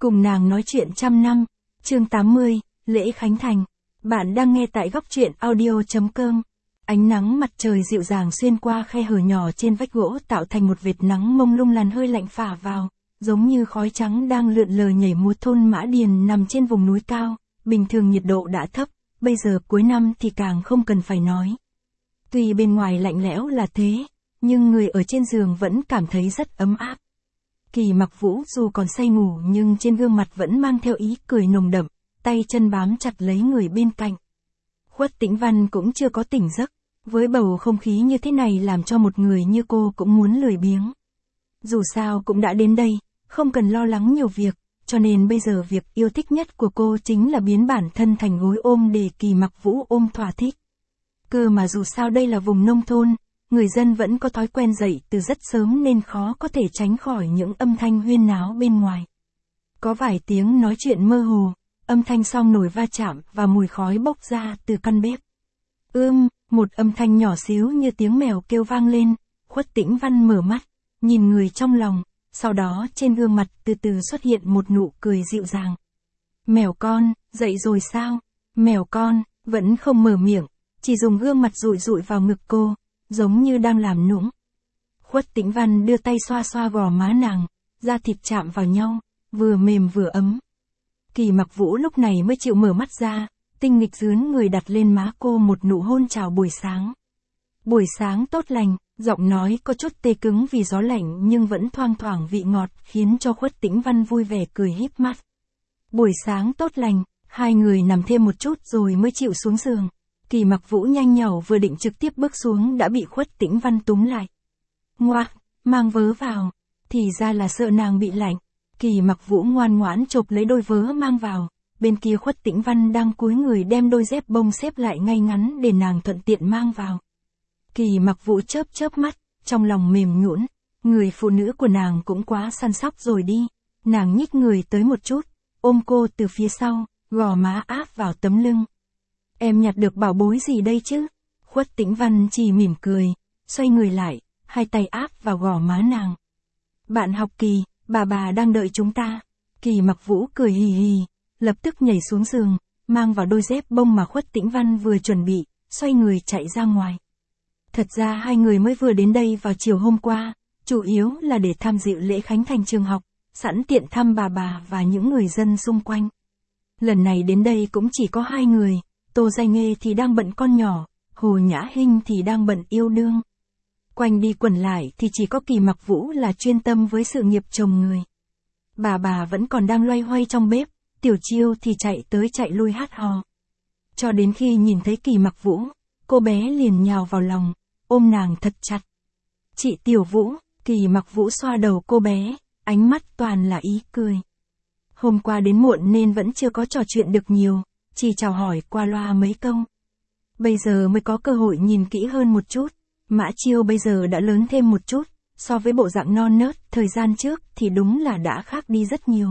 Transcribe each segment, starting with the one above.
Cùng nàng nói chuyện trăm năm, chương 80, lễ khánh thành. Bạn đang nghe tại góc truyện audio.com. Ánh nắng mặt trời dịu dàng xuyên qua khe hở nhỏ trên vách gỗ tạo thành một vệt nắng mông lung làn hơi lạnh phả vào, giống như khói trắng đang lượn lờ nhảy múa. Thôn Mã Điền nằm trên vùng núi cao, bình thường nhiệt độ đã thấp, bây giờ cuối năm thì càng không cần phải nói. Tuy bên ngoài lạnh lẽo là thế, nhưng người ở trên giường vẫn cảm thấy rất ấm áp. Kỳ Mặc Vũ dù còn say ngủ nhưng trên gương mặt vẫn mang theo ý cười nồng đậm, tay chân bám chặt lấy người bên cạnh. Khuất Tĩnh Văn cũng chưa có tỉnh giấc, với bầu không khí như thế này làm cho một người như cô cũng muốn lười biếng. Dù sao cũng đã đến đây, không cần lo lắng nhiều việc, cho nên bây giờ việc yêu thích nhất của cô chính là biến bản thân thành gối ôm để Kỳ Mặc Vũ ôm thỏa thích. Cơ mà dù sao đây là vùng nông thôn, người dân vẫn có thói quen dậy từ rất sớm nên khó có thể tránh khỏi những âm thanh huyên náo bên ngoài. Có vài tiếng nói chuyện mơ hồ, âm thanh xong nồi va chạm và mùi khói bốc ra từ căn bếp. Một âm thanh nhỏ xíu như tiếng mèo kêu vang lên, Khuất Tĩnh Văn mở mắt, nhìn người trong lòng, sau đó trên gương mặt từ từ xuất hiện một nụ cười dịu dàng. Mèo con, dậy rồi sao? Mèo con, vẫn không mở miệng, chỉ dùng gương mặt dụi dụi vào ngực cô, giống như đang làm nũng. Khuất Tĩnh Văn đưa tay xoa xoa gò má nàng, da thịt chạm vào nhau, vừa mềm vừa ấm. Kỳ Mặc Vũ lúc này mới chịu mở mắt ra, tinh nghịch dướn người đặt lên má cô một nụ hôn chào buổi sáng. Buổi sáng tốt lành, giọng nói có chút tê cứng vì gió lạnh nhưng vẫn thoang thoảng vị ngọt khiến cho Khuất Tĩnh Văn vui vẻ cười híp mắt. Buổi sáng tốt lành, hai người nằm thêm một chút rồi mới chịu xuống giường. Kỳ Mặc Vũ nhanh nhảu vừa định trực tiếp bước xuống đã bị Khuất Tĩnh Văn túm lại. Ngoác, mang vớ vào, thì ra là sợ nàng bị lạnh. Kỳ Mặc Vũ ngoan ngoãn chộp lấy đôi vớ mang vào, bên kia Khuất Tĩnh Văn đang cúi người đem đôi dép bông xếp lại ngay ngắn để nàng thuận tiện mang vào. Kỳ Mặc Vũ chớp chớp mắt, trong lòng mềm nhũn, người phụ nữ của nàng cũng quá săn sóc rồi đi. Nàng nhích người tới một chút, ôm cô từ phía sau, gò má áp vào tấm lưng. Em nhặt được bảo bối gì đây chứ? Khuất Tĩnh Văn chỉ mỉm cười, xoay người lại, hai tay áp vào gò má nàng. Bạn học Kỳ, bà đang đợi chúng ta. Kỳ Mặc Vũ cười hì hì, lập tức nhảy xuống giường, mang vào đôi dép bông mà Khuất Tĩnh Văn vừa chuẩn bị, xoay người chạy ra ngoài. Thật ra hai người mới vừa đến đây vào chiều hôm qua, chủ yếu là để tham dự lễ khánh thành trường học, sẵn tiện thăm bà và những người dân xung quanh. Lần này đến đây cũng chỉ có hai người. Tô Giai Nghê thì đang bận con nhỏ, Hồ Nhã Hinh thì đang bận yêu đương. Quanh đi quẩn lại thì chỉ có Kỳ Mặc Vũ là chuyên tâm với sự nghiệp chồng người. Bà vẫn còn đang loay hoay trong bếp, Tiểu Chiêu thì chạy tới chạy lui hát hò. Cho đến khi nhìn thấy Kỳ Mặc Vũ, cô bé liền nhào vào lòng, ôm nàng thật chặt. Chị Tiểu Vũ, Kỳ Mặc Vũ xoa đầu cô bé, ánh mắt toàn là ý cười. Hôm qua đến muộn nên vẫn chưa có trò chuyện được nhiều. Chỉ chào hỏi qua loa mấy câu. Bây giờ mới có cơ hội nhìn kỹ hơn một chút. Mã Chiêu bây giờ đã lớn thêm một chút, so với bộ dạng non nớt thời gian trước thì đúng là đã khác đi rất nhiều.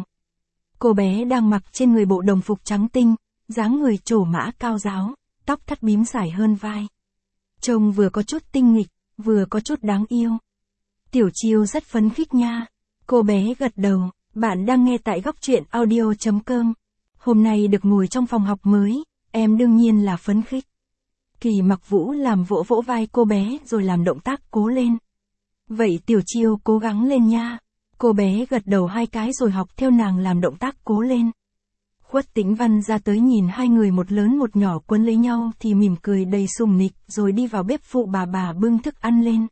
Cô bé đang mặc trên người bộ đồng phục trắng tinh, dáng người trổ mã cao ráo, tóc thắt bím dài hơn vai. Trông vừa có chút tinh nghịch, vừa có chút đáng yêu. Tiểu Chiêu rất phấn khích nha. Cô bé gật đầu, bạn đang nghe tại góc truyện audio.com. Hôm nay được ngồi trong phòng học mới, em đương nhiên là phấn khích. Kỳ Mặc Vũ làm vỗ vỗ vai cô bé rồi làm động tác cố lên. Vậy Tiểu Chiêu cố gắng lên nha. Cô bé gật đầu hai cái rồi học theo nàng làm động tác cố lên. Khuất Tĩnh Văn ra tới nhìn hai người một lớn một nhỏ quấn lấy nhau thì mỉm cười đầy sùng nịch rồi đi vào bếp phụ bà bưng thức ăn lên.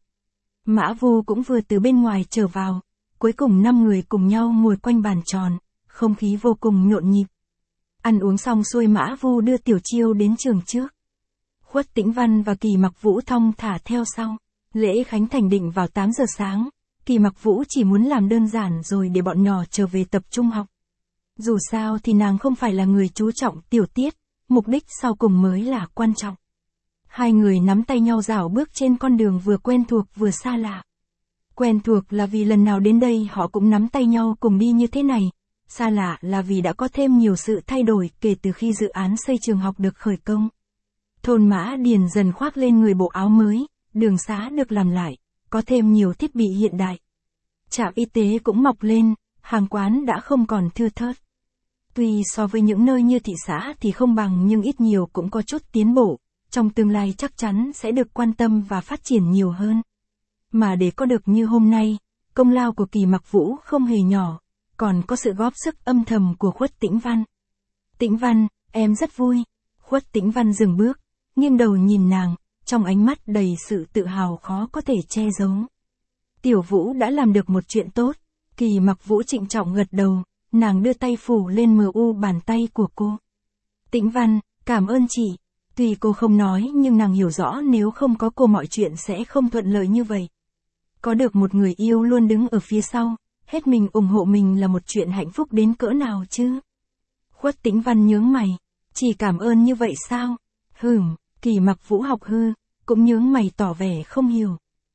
Mã Vu cũng vừa từ bên ngoài trở vào. Cuối cùng 5 người cùng nhau ngồi quanh bàn tròn, không khí vô cùng nhộn nhịp. Ăn uống xong xuôi Mã Vu đưa Tiểu Chiêu đến trường trước. Khuất Tĩnh Văn và Kỳ Mặc Vũ thong thả theo sau. Lễ khánh thành định vào 8 giờ sáng. Kỳ Mặc Vũ chỉ muốn làm đơn giản rồi để bọn nhỏ trở về tập trung học. Dù sao thì nàng không phải là người chú trọng tiểu tiết, mục đích sau cùng mới là quan trọng. Hai người nắm tay nhau rảo bước trên con đường vừa quen thuộc vừa xa lạ. Quen thuộc là vì lần nào đến đây họ cũng nắm tay nhau cùng đi như thế này. Xa lạ là vì đã có thêm nhiều sự thay đổi kể từ khi dự án xây trường học được khởi công. Thôn Mã Điền dần khoác lên người bộ áo mới, đường xá được làm lại, có thêm nhiều thiết bị hiện đại. Trạm y tế cũng mọc lên, hàng quán đã không còn thưa thớt. Tuy so với những nơi như thị xã thì không bằng nhưng ít nhiều cũng có chút tiến bộ, trong tương lai chắc chắn sẽ được quan tâm và phát triển nhiều hơn. Mà để có được như hôm nay, công lao của Kỳ Mặc Vũ không hề nhỏ, còn có sự góp sức âm thầm của Khuất Tĩnh Văn. Tĩnh Văn, em rất vui. Khuất Tĩnh Văn dừng bước, nghiêng đầu nhìn nàng, trong ánh mắt đầy sự tự hào khó có thể che giấu. Tiểu Vũ đã làm được một chuyện tốt. Kỳ Mặc Vũ trịnh trọng gật đầu, nàng đưa tay phủ lên mu bàn tay của cô. Tĩnh Văn, cảm ơn chị. Tuy cô không nói nhưng nàng hiểu rõ nếu không có cô mọi chuyện sẽ không thuận lợi như vậy. Có được một người yêu luôn đứng ở phía sau, hết mình ủng hộ mình là một chuyện hạnh phúc đến cỡ nào chứ? Khuất Tĩnh Văn nhướng mày, chỉ cảm ơn như vậy sao? Kỳ Mặc Vũ học hư, cũng nhướng mày tỏ vẻ không hiểu.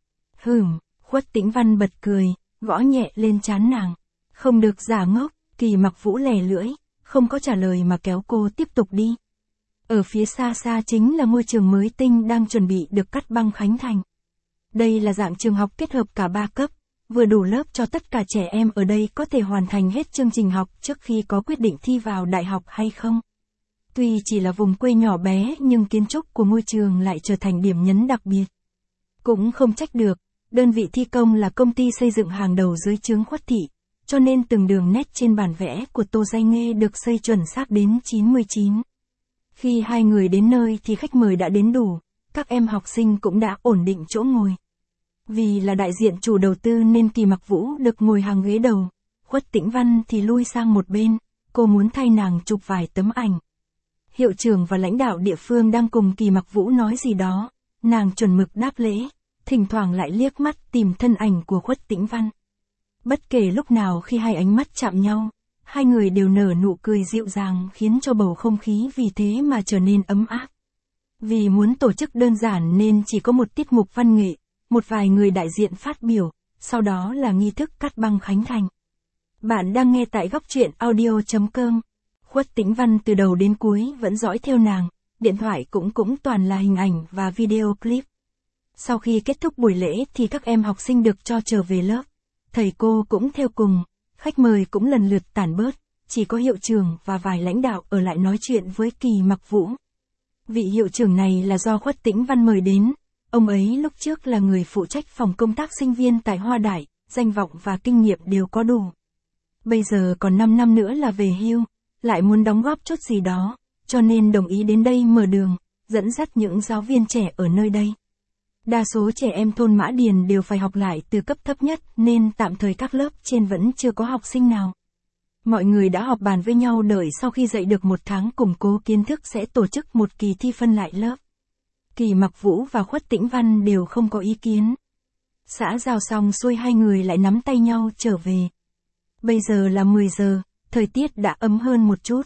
Khuất Tĩnh Văn bật cười, gõ nhẹ lên trán nàng. Không được giả ngốc, Kỳ Mặc Vũ lè lưỡi, không có trả lời mà kéo cô tiếp tục đi. Ở phía xa xa chính là ngôi trường mới tinh đang chuẩn bị được cắt băng khánh thành. Đây là dạng trường học kết hợp cả 3 cấp, vừa đủ lớp cho tất cả trẻ em ở đây có thể hoàn thành hết chương trình học trước khi có quyết định thi vào đại học hay không. Tuy chỉ là vùng quê nhỏ bé nhưng kiến trúc của ngôi trường lại trở thành điểm nhấn đặc biệt. Cũng không trách được, đơn vị thi công là công ty xây dựng hàng đầu dưới trướng Khuất thị, cho nên từng đường nét trên bản vẽ của Tô Giai Nghê được xây chuẩn xác đến 99. Khi hai người đến nơi thì khách mời đã đến đủ, các em học sinh cũng đã ổn định chỗ ngồi. Vì là đại diện chủ đầu tư nên Kỳ Mặc Vũ được ngồi hàng ghế đầu, Khuất Tĩnh Văn thì lui sang một bên, cô muốn thay nàng chụp vài tấm ảnh. Hiệu trưởng và lãnh đạo địa phương đang cùng Kỳ Mặc Vũ nói gì đó, nàng chuẩn mực đáp lễ, thỉnh thoảng lại liếc mắt tìm thân ảnh của Khuất Tĩnh Văn. Bất kể lúc nào khi hai ánh mắt chạm nhau, hai người đều nở nụ cười dịu dàng khiến cho bầu không khí vì thế mà trở nên ấm áp. Vì muốn tổ chức đơn giản nên chỉ có một tiết mục văn nghệ, một vài người đại diện phát biểu, sau đó là nghi thức cắt băng khánh thành. Bạn đang nghe tại góc truyện audio.com. Khuất Tĩnh Văn từ đầu đến cuối vẫn dõi theo nàng, điện thoại cũng toàn là hình ảnh và video clip. Sau khi kết thúc buổi lễ thì các em học sinh được cho trở về lớp. Thầy cô cũng theo cùng, khách mời cũng lần lượt tản bớt, chỉ có hiệu trưởng và vài lãnh đạo ở lại nói chuyện với Kỳ Mặc Vũ. Vị hiệu trưởng này là do Khuất Tĩnh Văn mời đến, ông ấy lúc trước là người phụ trách phòng công tác sinh viên tại Hoa Đại, danh vọng và kinh nghiệm đều có đủ. Bây giờ còn 5 năm nữa là về hưu, lại muốn đóng góp chút gì đó, cho nên đồng ý đến đây mở đường, dẫn dắt những giáo viên trẻ ở nơi đây. Đa số trẻ em thôn Mã Điền đều phải học lại từ cấp thấp nhất nên tạm thời các lớp trên vẫn chưa có học sinh nào. Mọi người đã họp bàn với nhau đợi sau khi dạy được 1 tháng củng cố kiến thức sẽ tổ chức một kỳ thi phân lại lớp. Kỳ Mặc Vũ và Khuất Tĩnh Văn đều không có ý kiến. Xã giao xong xuôi hai người lại nắm tay nhau trở về. Bây giờ là 10 giờ, thời tiết đã ấm hơn một chút.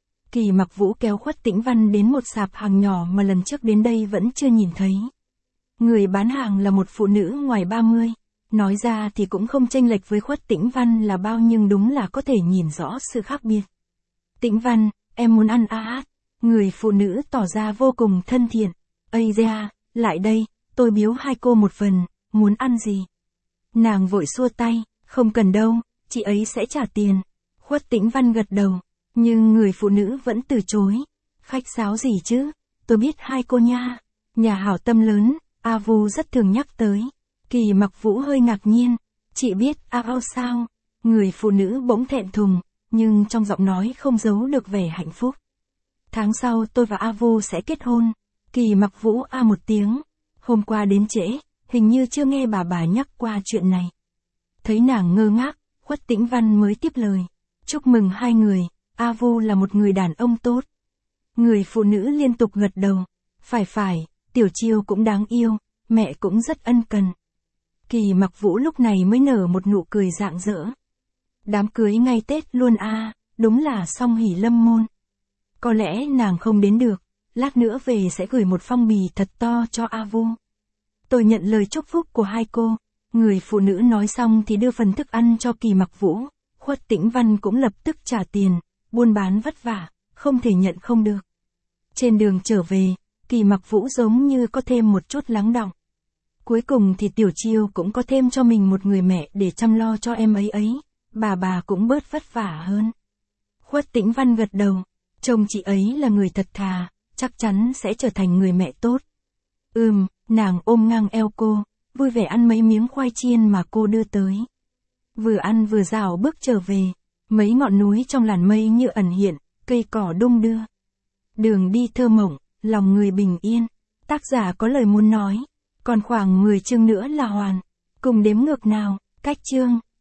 Kỳ Mặc Vũ kéo Khuất Tĩnh Văn đến một sạp hàng nhỏ mà lần trước đến đây vẫn chưa nhìn thấy. Người bán hàng là một phụ nữ ngoài 30, nói ra thì cũng không chênh lệch với Khuất Tĩnh Văn là bao nhưng đúng là có thể nhìn rõ sự khác biệt. Tĩnh Văn, em muốn ăn Người phụ nữ tỏ ra vô cùng thân thiện. Ây da, lại đây, tôi biếu hai cô một phần, muốn ăn gì? Nàng vội xua tay, không cần đâu, chị ấy sẽ trả tiền. Khuất Tĩnh Văn gật đầu, nhưng người phụ nữ vẫn từ chối. Khách sáo gì chứ, tôi biết hai cô nha. Nhà hảo tâm lớn, A Vu rất thường nhắc tới. Kỳ Mặc Vũ hơi ngạc nhiên, chị biết A Vu sao? Người phụ nữ bỗng thẹn thùng, nhưng trong giọng nói không giấu được vẻ hạnh phúc. Tháng sau tôi và A Vu sẽ kết hôn. Kỳ Mặc Vũ một tiếng. Hôm qua đến trễ, hình như chưa nghe bà nhắc qua chuyện này. Thấy nàng ngơ ngác, Khuất Tĩnh Văn mới tiếp lời. Chúc mừng hai người, A Vu là một người đàn ông tốt. Người phụ nữ liên tục gật đầu. Phải, Tiểu Chiêu cũng đáng yêu, mẹ cũng rất ân cần. Kỳ Mặc Vũ lúc này mới nở một nụ cười rạng rỡ. Đám cưới ngay Tết luôn đúng là song hỷ lâm môn. Có lẽ nàng không đến được, lát nữa về sẽ gửi một phong bì thật to cho A Vu. Tôi nhận lời chúc phúc của hai cô. Người phụ nữ nói xong thì đưa phần thức ăn cho Kỳ Mặc Vũ. Khuất Tĩnh Văn cũng lập tức trả tiền, buôn bán vất vả, không thể nhận không được. Trên đường trở về, Kỳ Mặc Vũ giống như có thêm một chút lắng đọng. Cuối cùng thì Tiểu Chiêu cũng có thêm cho mình một người mẹ để chăm lo cho em ấy. bà cũng bớt vất vả hơn. Khuất Tĩnh Văn gật đầu, chồng chị ấy là người thật thà, chắc chắn sẽ trở thành người mẹ tốt. Nàng ôm ngang eo cô, vui vẻ ăn mấy miếng khoai chiên mà cô đưa tới. Vừa ăn vừa rảo bước trở về, mấy ngọn núi trong làn mây như ẩn hiện, cây cỏ đung đưa. Đường đi thơ mộng, lòng người bình yên. Tác giả có lời muốn nói, còn khoảng 10 chương nữa là hoàn. Cùng đếm ngược nào, cách chương.